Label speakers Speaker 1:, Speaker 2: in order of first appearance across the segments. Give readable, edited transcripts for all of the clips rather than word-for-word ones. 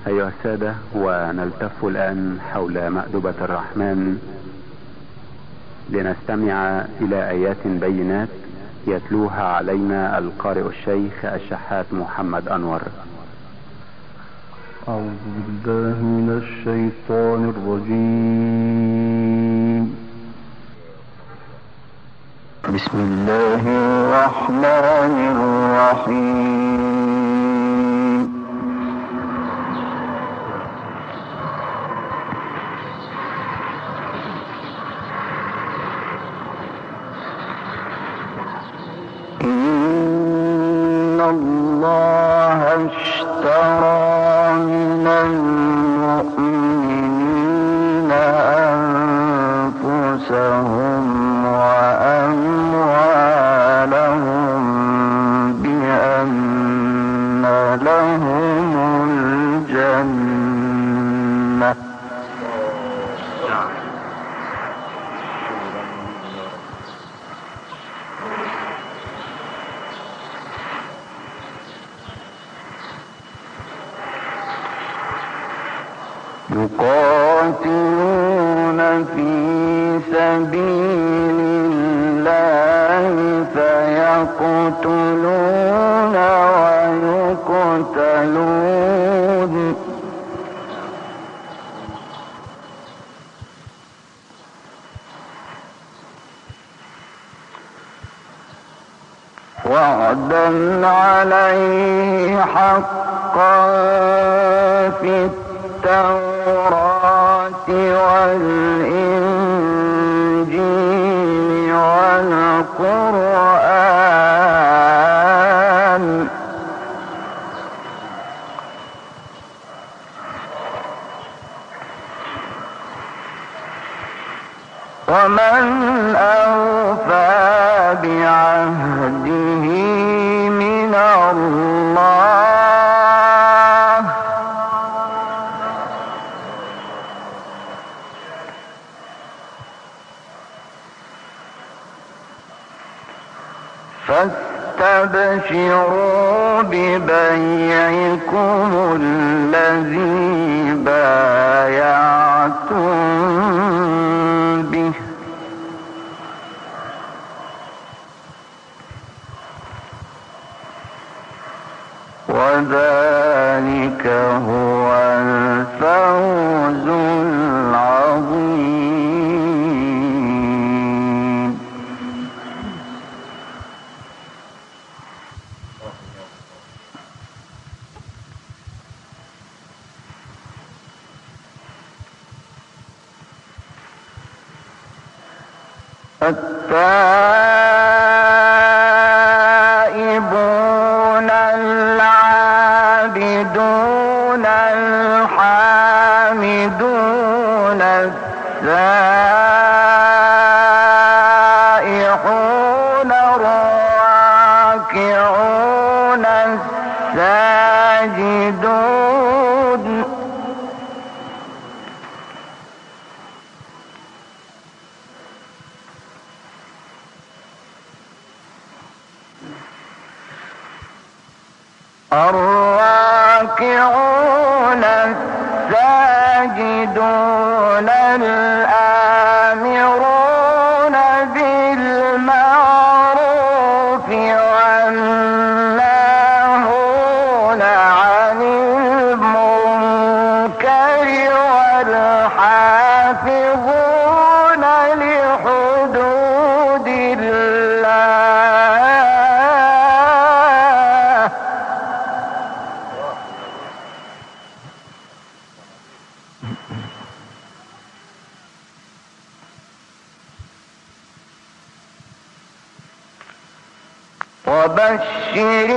Speaker 1: أيها السادة، ونلتف الآن حول مأدبة الرحمن لنستمع إلى آيات بينات يتلوها علينا القارئ الشيخ الشحات محمد أنور.
Speaker 2: أعوذ بالله من الشيطان الرجيم. بسم الله الرحمن الرحيم. إن الله اشترى من المؤمنين أنفسهم وأموالهم بأن لهم الجنة يقاتلون في سبيل الله فيقتلون ويقتلون وعدا عليه حقا في التوراة والإنجيل والقرآن ومن أوفى بعهده من الله فاستبشروا ببيعكم الذي بايعتم به وذلك هو الفوز العظيم. التائبون العابدون الحامدون السائحون الراكعون الساجدون الراكعون الساجدون الآمرون بالمعروف والناهون عن المنكر والحافظون لحدود الله وبشر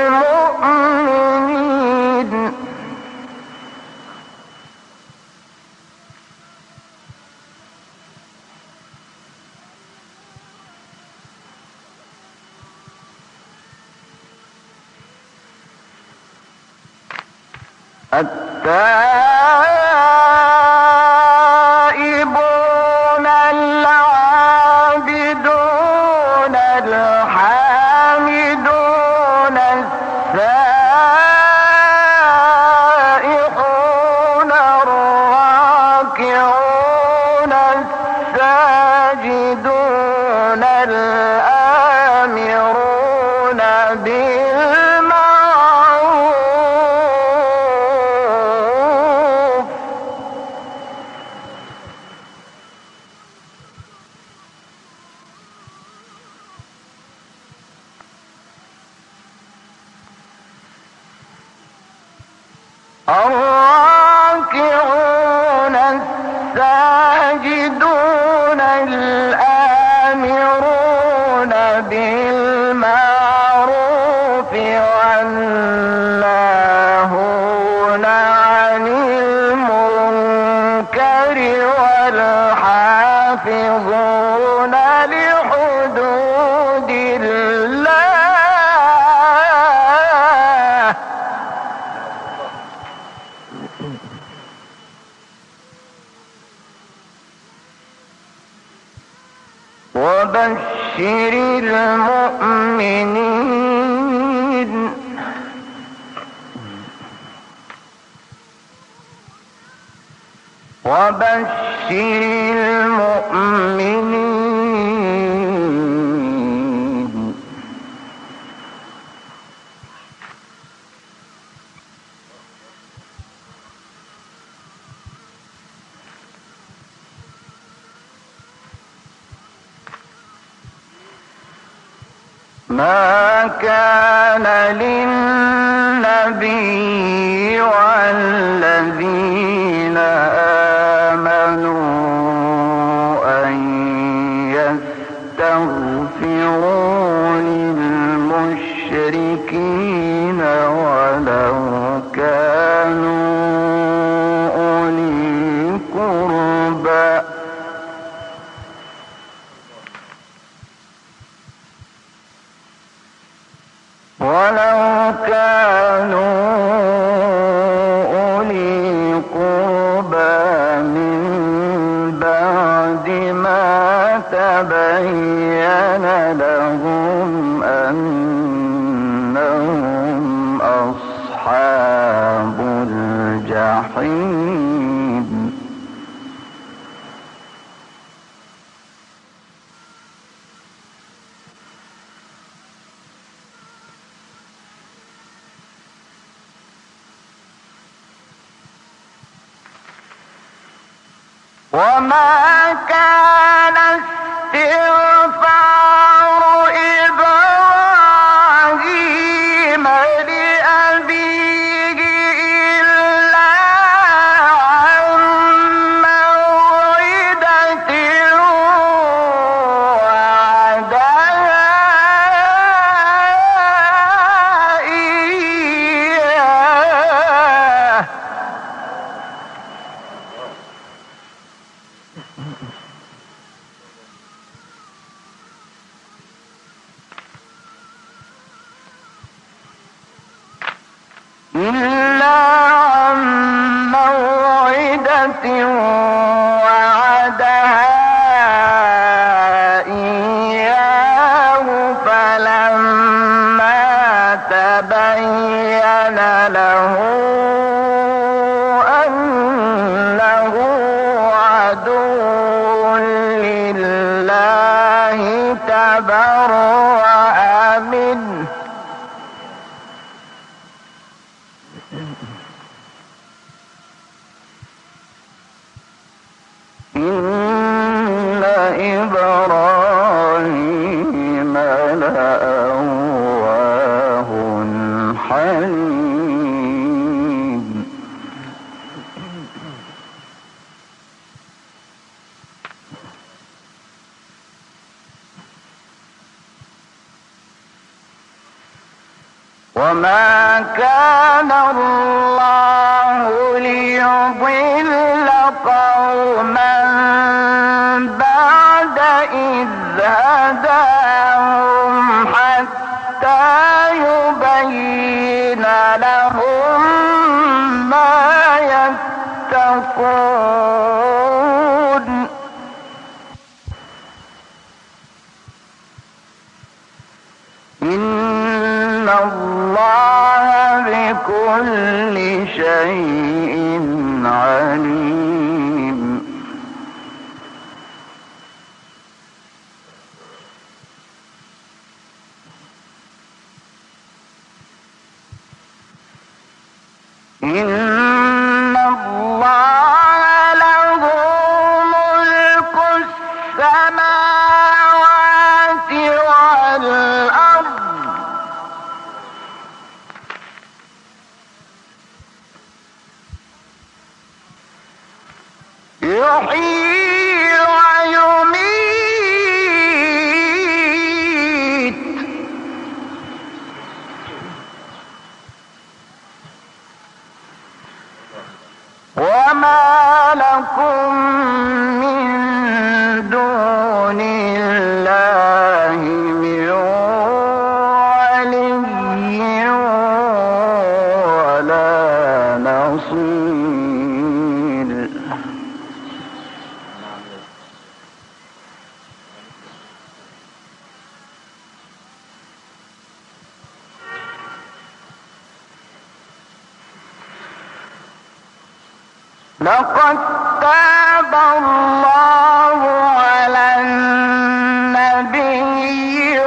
Speaker 2: المؤمنين التائبون العابدون الحامدون السائحون الراكعون الساجدون الآمرون بالمعروف والناهون عن المنكر والحافظون لحدود الله وبشر المؤمنين ما كان للنبي والذين آمنوا أن يستغفروا للمشركين ولو كانوا أولي قربى من بعد ما تبين لهم أنهم أصحاب الجحيم وما كان استغفار إبراهيم لأبيه إلا عن موعدة وعدها إياه إلا عن موعدة وعدها إياه فلما تبين له أنه عدو لله تبرأ منه إن إبراهيم لأواه حليم وما كان الله ليضل قوما بعد إذ هداهم حتى يبين لهم ما يتقون إن الله بكل شيء عليم إن الله له ملك السماوات والأرض يحيي ويميت وما لكم من دون الله من ولي ولا نصير. لقد تاب الله على النبي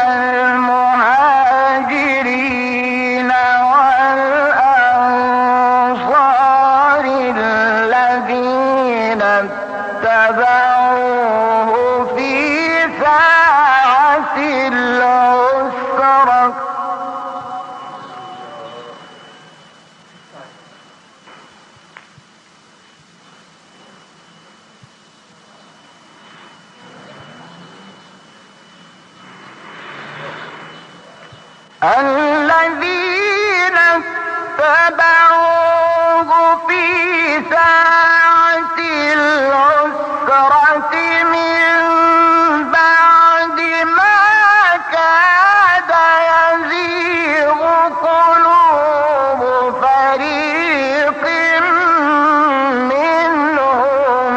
Speaker 2: والمهاجرين والأنصار الذين اتبعوه في ساعة العسرة الذين اتبعوه في ساعة العسرة من بعد ما كاد يزيغ قلوب فريق منهم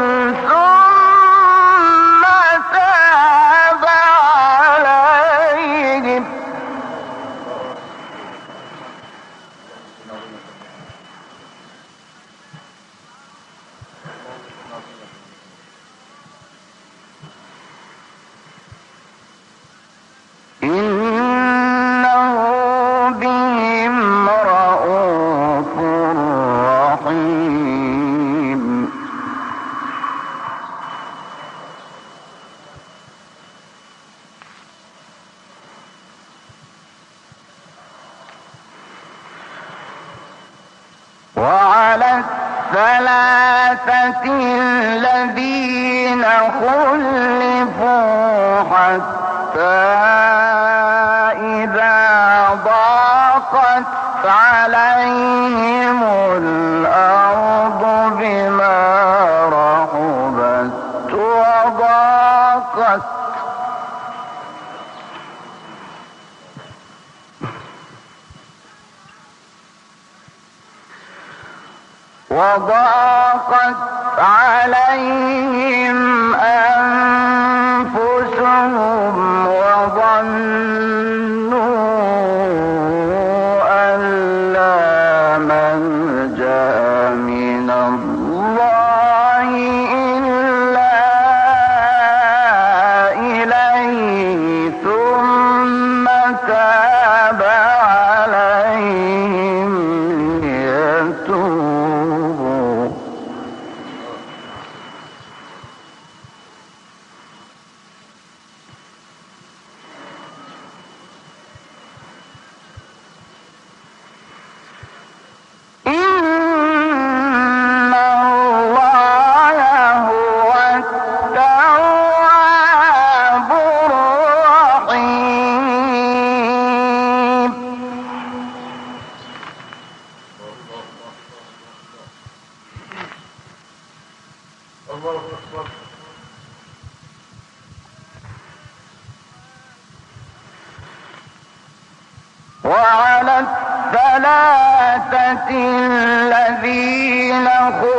Speaker 2: ثم تاب عليهم إنه بهم رءوف رحيم. وعلى الثلاثة الذين خلفوا حتى إذا ضاقت عليهم الأرض بما رحبت وضاقت عليهم أنفسهم وظنوا أن لا ملجأ من الله إلا إليه ثم تاب عليهم ليتوبوا إن الله هو التواب الرحيم. وعلى الثلاثة الذين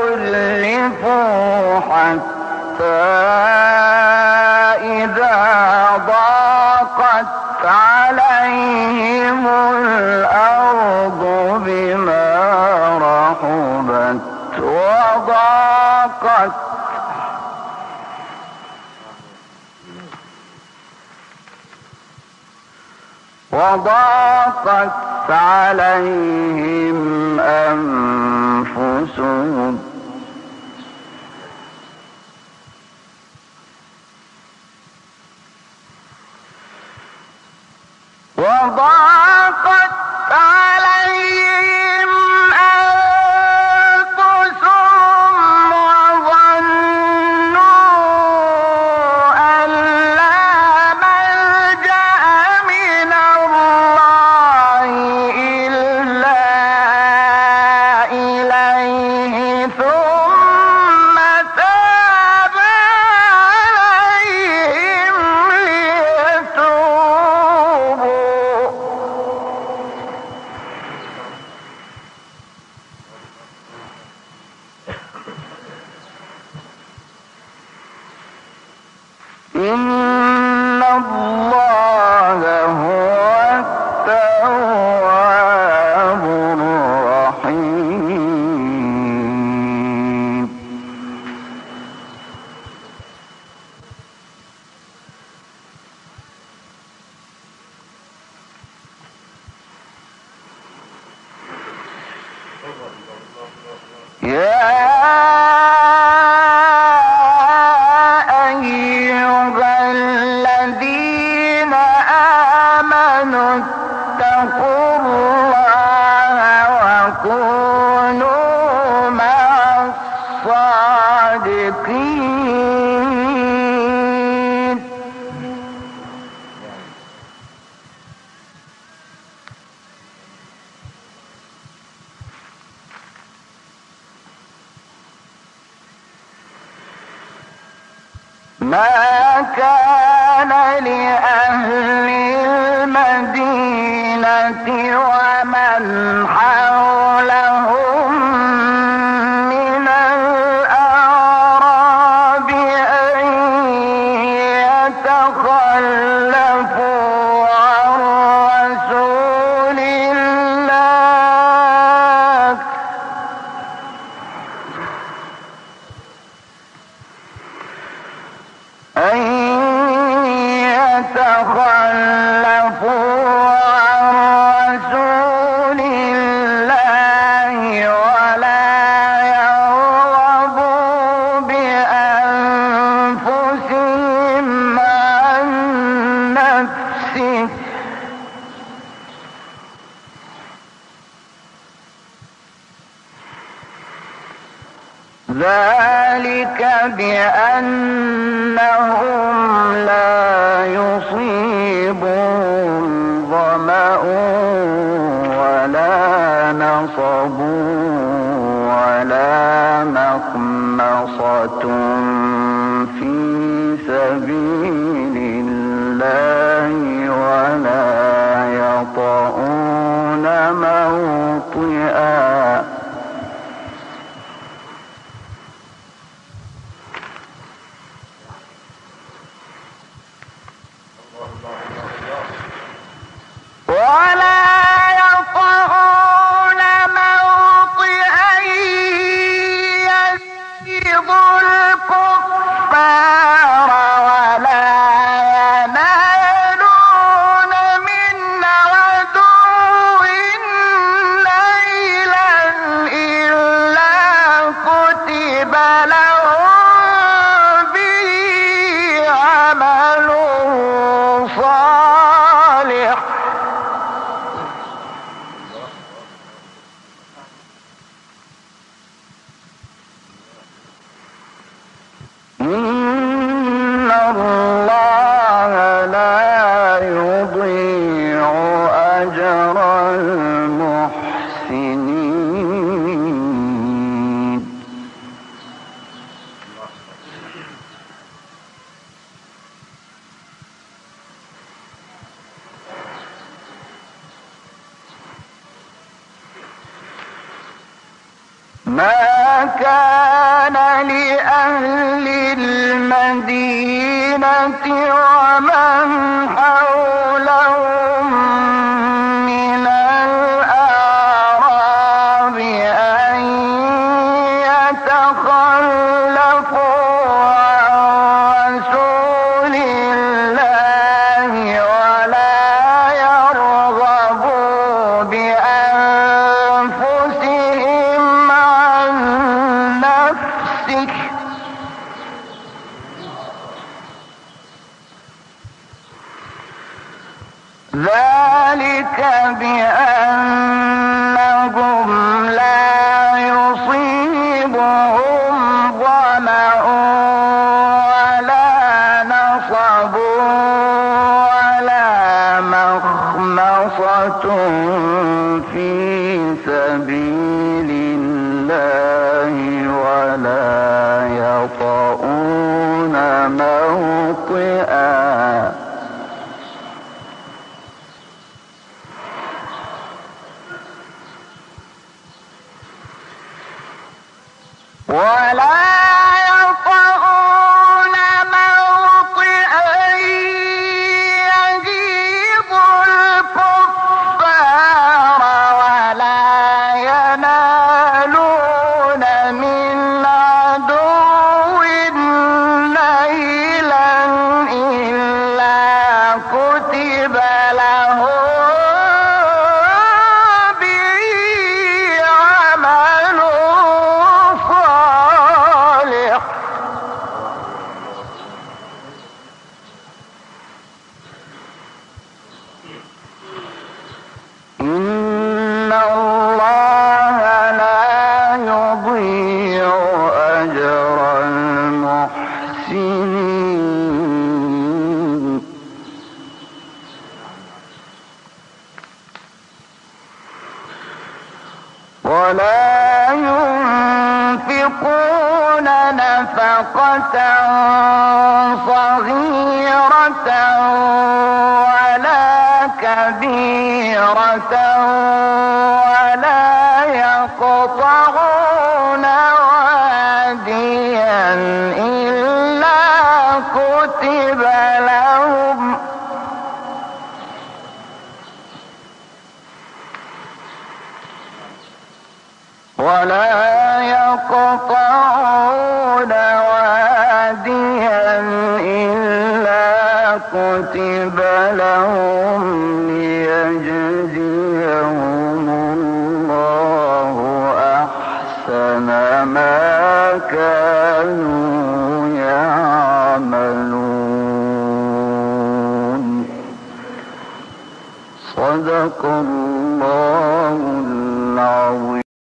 Speaker 2: خلفوا حتى إذا ضاقت عليهم الأرض بما رحبت وضاقت عليهم أنفسهم وظنوا عليه ثم تاب عليهم ليتوبوا إن الله هو التواب الرحيم. يا أيها الذين آمنوا اتقوا الله وكونوا مع الصادقين. ما كان لأهل المدينة ومن حولهم من الأعراب أن يتخلفوا عن رسول الله أن يتخلفوا عن رسول الله ولا يرغبوا بأنفسهم عن نفسه ذلك بأنهم لا يصيبهم ظمأ ولا نصب ولا مخمصة في سبيل الله ولا يطؤون موطئا يغيظ الكفار ولا ينالون من عدو نيلا إلا كتب لهم به عمل صالح إن الله لا يضيع أجر المحسنين. ما كان لأهل المدينة ومن حولهم من الأعراب أن يتخلفوا عن رسول الله ولا يرغبوا بأنفسهم عن نفسه ولا يطؤون موطئا يغيظ الكفار ولا ينالون من عدو نيلا إلا كتب لهم ولا ينفقون نفقة صغيرة ولا كبيرة ولا يقطعون واديا إلا كتب لهم كتب لهم ليجزيهم الله أحسن ما كانوا يعملون. صدق الله العظيم.